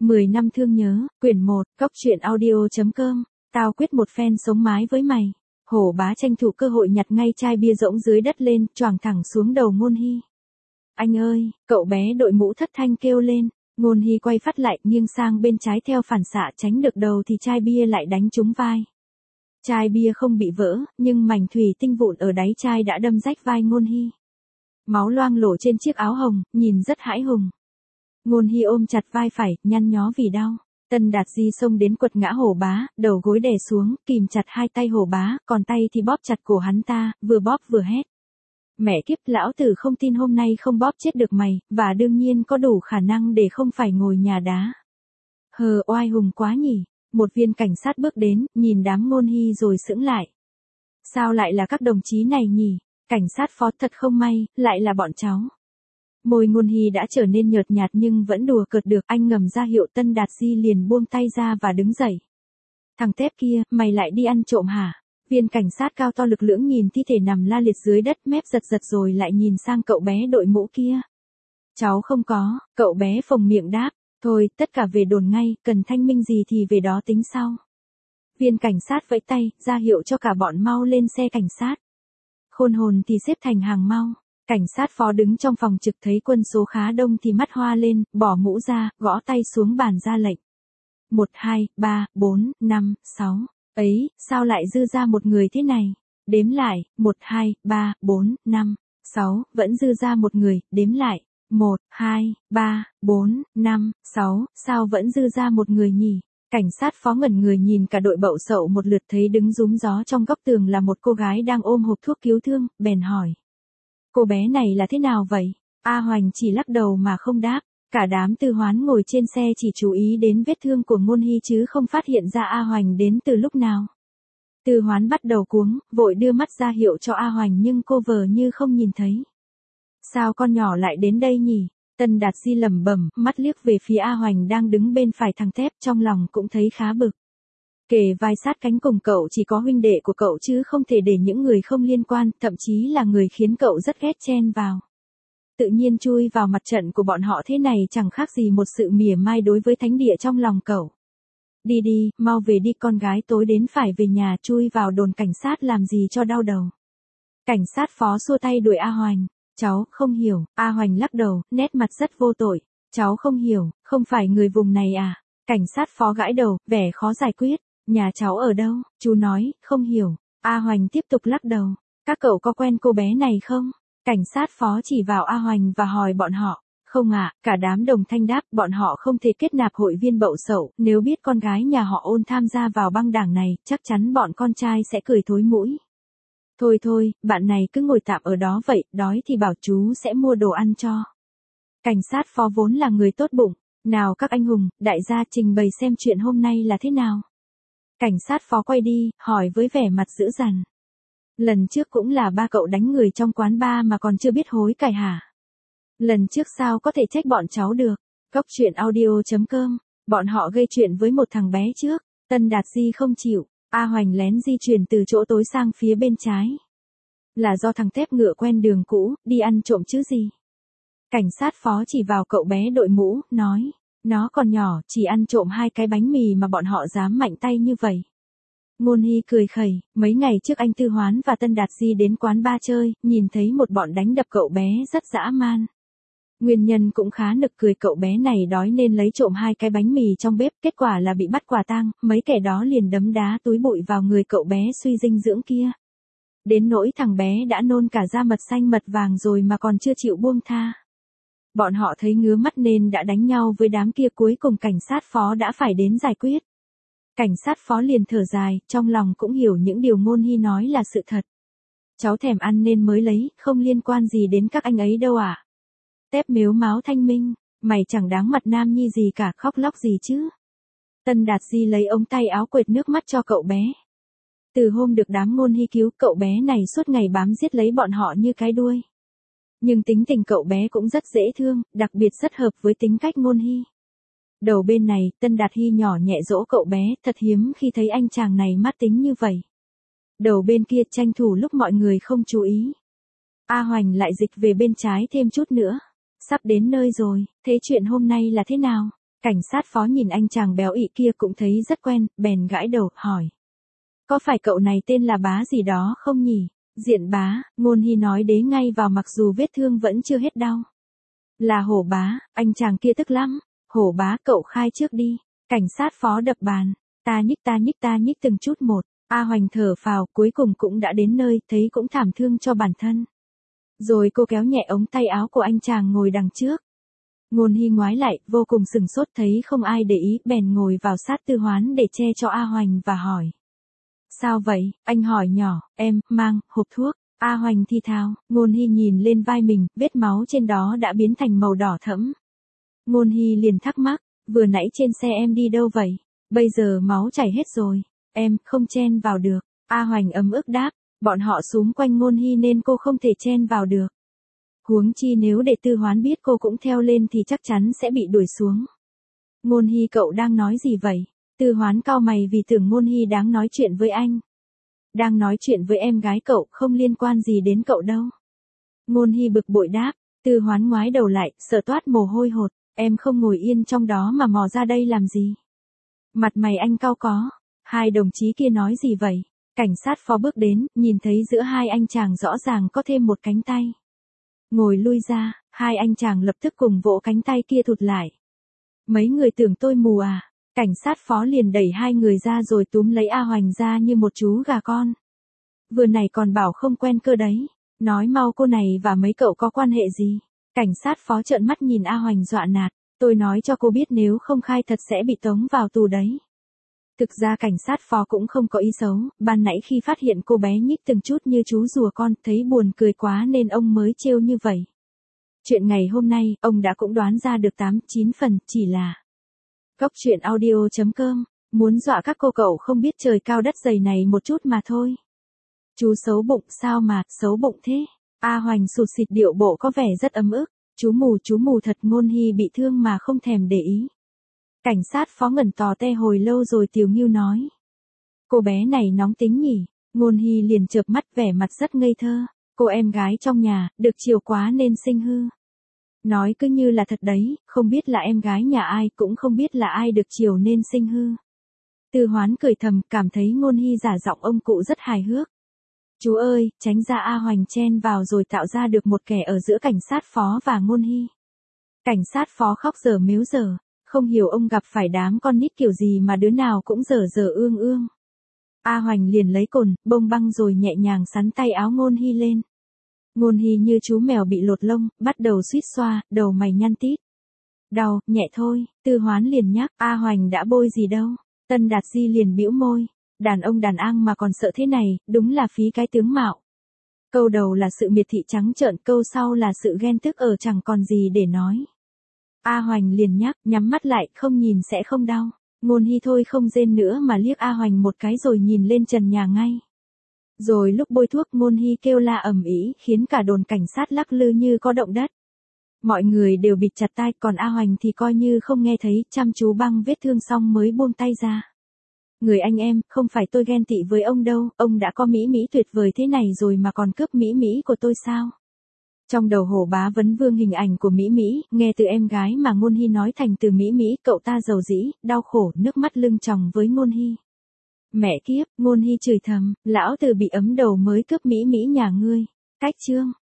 10 năm thương nhớ, quyển 1, Cóc truyện audio.com, tao quyết một phen sống mái với mày. Hổ Bá tranh thủ cơ hội nhặt ngay chai bia rỗng dưới đất lên, choàng thẳng xuống đầu Ngôn Hy. Anh ơi, cậu bé đội mũ thất thanh kêu lên. Ngôn Hy quay phát lại, nghiêng sang bên trái theo phản xạ tránh được đầu thì chai bia lại đánh trúng vai. Chai bia không bị vỡ, nhưng mảnh thủy tinh vụn ở đáy chai đã đâm rách vai Ngôn Hy. Máu loang lổ trên chiếc áo hồng, nhìn rất hãi hùng. Ngôn Hy ôm chặt vai phải, nhăn nhó vì đau. Tân Đạt Di xông đến quật ngã Hổ Bá, đầu gối đè xuống, kìm chặt hai tay Hổ Bá, còn tay thì bóp chặt cổ hắn ta, vừa bóp vừa hét. Mẹ kiếp, lão tử không tin hôm nay không bóp chết được mày, và đương nhiên có đủ khả năng để không phải ngồi nhà đá. Oai hùng quá nhỉ. Một viên cảnh sát bước đến, nhìn đám Ngôn Hy rồi sững lại. Sao lại là các đồng chí này nhỉ? Cảnh sát phó thật không may, lại là bọn cháu. Môi Ngôn Hy đã trở nên nhợt nhạt nhưng vẫn đùa cợt được, anh ngầm ra hiệu. Tân Đạt Di liền buông tay ra và đứng dậy. Thằng tép kia, mày lại đi ăn trộm hả? Viên cảnh sát cao to lực lưỡng nhìn thi thể nằm la liệt dưới đất, mép giật giật rồi lại nhìn sang cậu bé đội mũ kia. Cháu không có, cậu bé phồng miệng đáp. Thôi, tất cả về đồn ngay, cần thanh minh gì thì về đó tính sau. Viên cảnh sát vẫy tay, ra hiệu cho cả bọn mau lên xe cảnh sát. Khôn hồn thì xếp thành hàng mau. Cảnh sát phó đứng trong phòng trực thấy quân số khá đông thì mắt hoa lên, bỏ mũ ra, gõ tay xuống bàn ra lệnh. 1, 2, 3, 4, 5, 6. Ấy, sao lại dư ra một người thế này? Đếm lại, 1, 2, 3, 4, 5, 6, vẫn dư ra một người, đếm lại. 1, 2, 3, 4, 5, 6, sao vẫn dư ra một người nhỉ? Cảnh sát phó ngẩn người nhìn cả đội bậu sậu một lượt, thấy đứng rúm gió trong góc tường là một cô gái đang ôm hộp thuốc cứu thương, bèn hỏi. Cô bé này là thế nào vậy? A Hoành chỉ lắc đầu mà không đáp. Cả đám Tư Hoán ngồi trên xe chỉ chú ý đến vết thương của Ngôn Hy chứ không phát hiện ra A Hoành đến từ lúc nào. Tư Hoán bắt đầu cuống, vội đưa mắt ra hiệu cho A Hoành nhưng cô vờ như không nhìn thấy. Sao con nhỏ lại đến đây nhỉ? Tân Đạt Di lẩm bẩm, mắt liếc về phía A Hoành đang đứng bên phải thằng Thép, trong lòng cũng thấy khá bực. Kề vai sát cánh cùng cậu chỉ có huynh đệ của cậu chứ không thể để những người không liên quan, thậm chí là người khiến cậu rất ghét chen vào. Tự nhiên chui vào mặt trận của bọn họ thế này chẳng khác gì một sự mỉa mai đối với thánh địa trong lòng cậu. Đi đi, mau về đi, con gái tối đến phải về nhà, chui vào đồn cảnh sát làm gì cho đau đầu. Cảnh sát phó xua tay đuổi A Hoành. Cháu không hiểu. A Hoành lắc đầu, nét mặt rất vô tội. Cháu không hiểu, không phải người vùng này à? Cảnh sát phó gãi đầu, vẻ khó giải quyết. Nhà cháu ở đâu? Chú nói, không hiểu. A Hoành tiếp tục lắc đầu. Các cậu có quen cô bé này không? Cảnh sát phó chỉ vào A Hoành và hỏi bọn họ. Không ạ, cả đám đồng thanh đáp, bọn họ không thể kết nạp hội viên bậu sậu, nếu biết con gái nhà họ Ôn tham gia vào băng đảng này, chắc chắn bọn con trai sẽ cười thối mũi. Thôi thôi, bạn này cứ ngồi tạm ở đó vậy, đói thì bảo chú sẽ mua đồ ăn cho. Cảnh sát phó vốn là người tốt bụng. Nào các anh hùng, đại gia trình bày xem chuyện hôm nay là thế nào. Cảnh sát phó quay đi, hỏi với vẻ mặt dữ dằn. Lần trước cũng là ba cậu đánh người trong quán bar mà còn chưa biết hối cải hả? Lần trước sao có thể trách bọn cháu được? Cóc truyện audio.com, bọn họ gây chuyện với một thằng bé trước. Tân Đạt Di không chịu. A Hoành lén di chuyển từ chỗ tối sang phía bên trái. Là do thằng Thép ngựa quen đường cũ, đi ăn trộm chứ gì. Cảnh sát phó chỉ vào cậu bé đội mũ, nói. Nó còn nhỏ, chỉ ăn trộm 2 cái bánh mì mà bọn họ dám mạnh tay như vậy. Ngôn Hy cười khẩy, mấy ngày trước anh Tư Hoán và Tân Đạt Di đến quán bar chơi, nhìn thấy một bọn đánh đập cậu bé rất dã man. Nguyên nhân cũng khá nực cười, cậu bé này đói nên lấy trộm 2 cái bánh mì trong bếp, kết quả là bị bắt quả tang, mấy kẻ đó liền đấm đá túi bụi vào người cậu bé suy dinh dưỡng kia. Đến nỗi thằng bé đã nôn cả da mật xanh mật vàng rồi mà còn chưa chịu buông tha. Bọn họ thấy ngứa mắt nên đã đánh nhau với đám kia, cuối cùng cảnh sát phó đã phải đến giải quyết. Cảnh sát phó liền thở dài, trong lòng cũng hiểu những điều Ngôn Hy nói là sự thật. Cháu thèm ăn nên mới lấy, không liên quan gì đến các anh ấy đâu ạ. Tép mếu máo thanh minh, mày chẳng đáng mặt nam nhi gì cả, khóc lóc gì chứ. Tân Đạt Di lấy ống tay áo quệt nước mắt cho cậu bé. Từ hôm được đám Ngôn Hy cứu, cậu bé này suốt ngày bám giết lấy bọn họ như cái đuôi. Nhưng tính tình cậu bé cũng rất dễ thương, đặc biệt rất hợp với tính cách Ngôn Hy. Đầu bên này, Tân Đạt Hy nhỏ nhẹ dỗ cậu bé, thật hiếm khi thấy anh chàng này mát tính như vậy. Đầu bên kia tranh thủ lúc mọi người không chú ý. A Hoành lại dịch về bên trái thêm chút nữa. Sắp đến nơi rồi, thế chuyện hôm nay là thế nào? Cảnh sát phó nhìn anh chàng béo ị kia cũng thấy rất quen, bèn gãi đầu, hỏi. Có phải cậu này tên là Bá gì đó không nhỉ? Diện Bá, Ngôn Hy nói đế ngay vào mặc dù vết thương vẫn chưa hết đau. Là Hổ Bá, anh chàng kia tức lắm. Hổ Bá cậu khai trước đi. Cảnh sát phó đập bàn. Ta nhích từng chút một. A Hoành thở phào, cuối cùng cũng đã đến nơi, thấy cũng thảm thương cho bản thân. Rồi cô kéo nhẹ ống tay áo của anh chàng ngồi đằng trước. Ngôn Hy ngoái lại, vô cùng sừng sốt thấy không ai để ý, bèn ngồi vào sát Tư Hoán để che cho A Hoành và hỏi. Sao vậy? Anh hỏi nhỏ, em, mang, hộp thuốc. A Hoành thi thào, Ngôn Hy nhìn lên vai mình, vết máu trên đó đã biến thành màu đỏ thẫm. Ngôn Hy liền thắc mắc, vừa nãy trên xe em đi đâu vậy? Bây giờ máu chảy hết rồi. Em, không chen vào được. A Hoành ấm ức đáp, bọn họ xúm quanh Ngôn Hy nên cô không thể chen vào được. Huống chi nếu để Tư Hoán biết cô cũng theo lên thì chắc chắn sẽ bị đuổi xuống. Ngôn Hy cậu đang nói gì vậy? Tư Hoán cau mày vì tưởng Ngôn Hy đang nói chuyện với anh. Đang nói chuyện với em gái cậu, không liên quan gì đến cậu đâu. Ngôn Hy bực bội đáp, Tư Hoán ngoái đầu lại, sợ toát mồ hôi hột, em không ngồi yên trong đó mà mò ra đây làm gì? Mặt mày anh cau có, hai đồng chí kia nói gì vậy? Cảnh sát phó bước đến, nhìn thấy giữa hai anh chàng rõ ràng có thêm một cánh tay. Ngồi lui ra, hai anh chàng lập tức cùng vỗ cánh tay kia thụt lại. Mấy người tưởng tôi mù à? Cảnh sát phó liền đẩy hai người ra rồi túm lấy A Hoành ra như một chú gà con. Vừa này còn bảo không quen cơ đấy. Nói mau cô này và mấy cậu có quan hệ gì? Cảnh sát phó trợn mắt nhìn A Hoành dọa nạt. Tôi nói cho cô biết nếu không khai thật sẽ bị tống vào tù đấy. Thực ra cảnh sát phó cũng không có ý xấu, ban nãy khi phát hiện cô bé nhích từng chút như chú rùa con, thấy buồn cười quá nên ông mới trêu như vậy. Chuyện ngày hôm nay, ông đã cũng đoán ra được 8-9 phần, chỉ là Cóc truyện audio.com, muốn dọa các cô cậu không biết trời cao đất dày này một chút mà thôi. Chú xấu bụng sao mà, xấu bụng thế? A Hoành sụt sịt điệu bộ có vẻ rất ấm ức, chú mù thật. Ngôn Hy bị thương mà không thèm để ý. Cảnh sát phó ngẩn tò te hồi lâu rồi Tiều Ngưu nói. Cô bé này nóng tính nhỉ? Ngôn Hy liền chợp mắt vẻ mặt rất ngây thơ. Cô em gái trong nhà, được chiều quá nên sinh hư. Nói cứ như là thật đấy, không biết là em gái nhà ai, cũng không biết là ai được chiều nên sinh hư. Tư Hoán cười thầm, cảm thấy Ngôn Hy giả giọng ông cụ rất hài hước. Chú ơi, tránh ra. A Hoành chen vào rồi tạo ra được một kẻ ở giữa cảnh sát phó và Ngôn Hy. Cảnh sát phó khóc dở mếu dở, không hiểu ông gặp phải đám con nít kiểu gì mà đứa nào cũng dở dở ương ương. A Hoành liền lấy cồn, bông băng rồi nhẹ nhàng sắn tay áo Ngôn Hy lên. Ngôn Hy như chú mèo bị lột lông, bắt đầu suýt xoa, đầu mày nhăn tít. Đau, nhẹ thôi. Tư Hoán liền nhắc, A Hoành đã bôi gì đâu. Tân Đạt Di liền bĩu môi, đàn ông đàn ang mà còn sợ thế này, đúng là phí cái tướng mạo. Câu đầu là sự miệt thị trắng trợn, câu sau là sự ghen tức ở chẳng còn gì để nói. A Hoành liền nhắc, nhắm mắt lại, không nhìn sẽ không đau. Ngôn Hy thôi không rên nữa mà liếc A Hoành một cái rồi nhìn lên trần nhà ngay. Rồi lúc bôi thuốc Ngôn Hy kêu la ầm ĩ khiến cả đồn cảnh sát lắc lư như có động đất. Mọi người đều bịt chặt tai, còn A Hoành thì coi như không nghe thấy, chăm chú băng vết thương xong mới buông tay ra. Người anh em, không phải tôi ghen tị với ông đâu, ông đã có mỹ tuyệt vời thế này rồi mà còn cướp mỹ của tôi sao? Trong đầu Hổ Bá vấn vương hình ảnh của Mỹ, nghe từ em gái mà Ngôn Hy nói thành từ Mỹ, cậu ta dầu dĩ, đau khổ, nước mắt lưng tròng với Ngôn Hy. Mẹ kiếp, Ngôn Hy chửi thầm, lão tử bị ấm đầu mới cướp Mỹ nhà ngươi. Cách chương.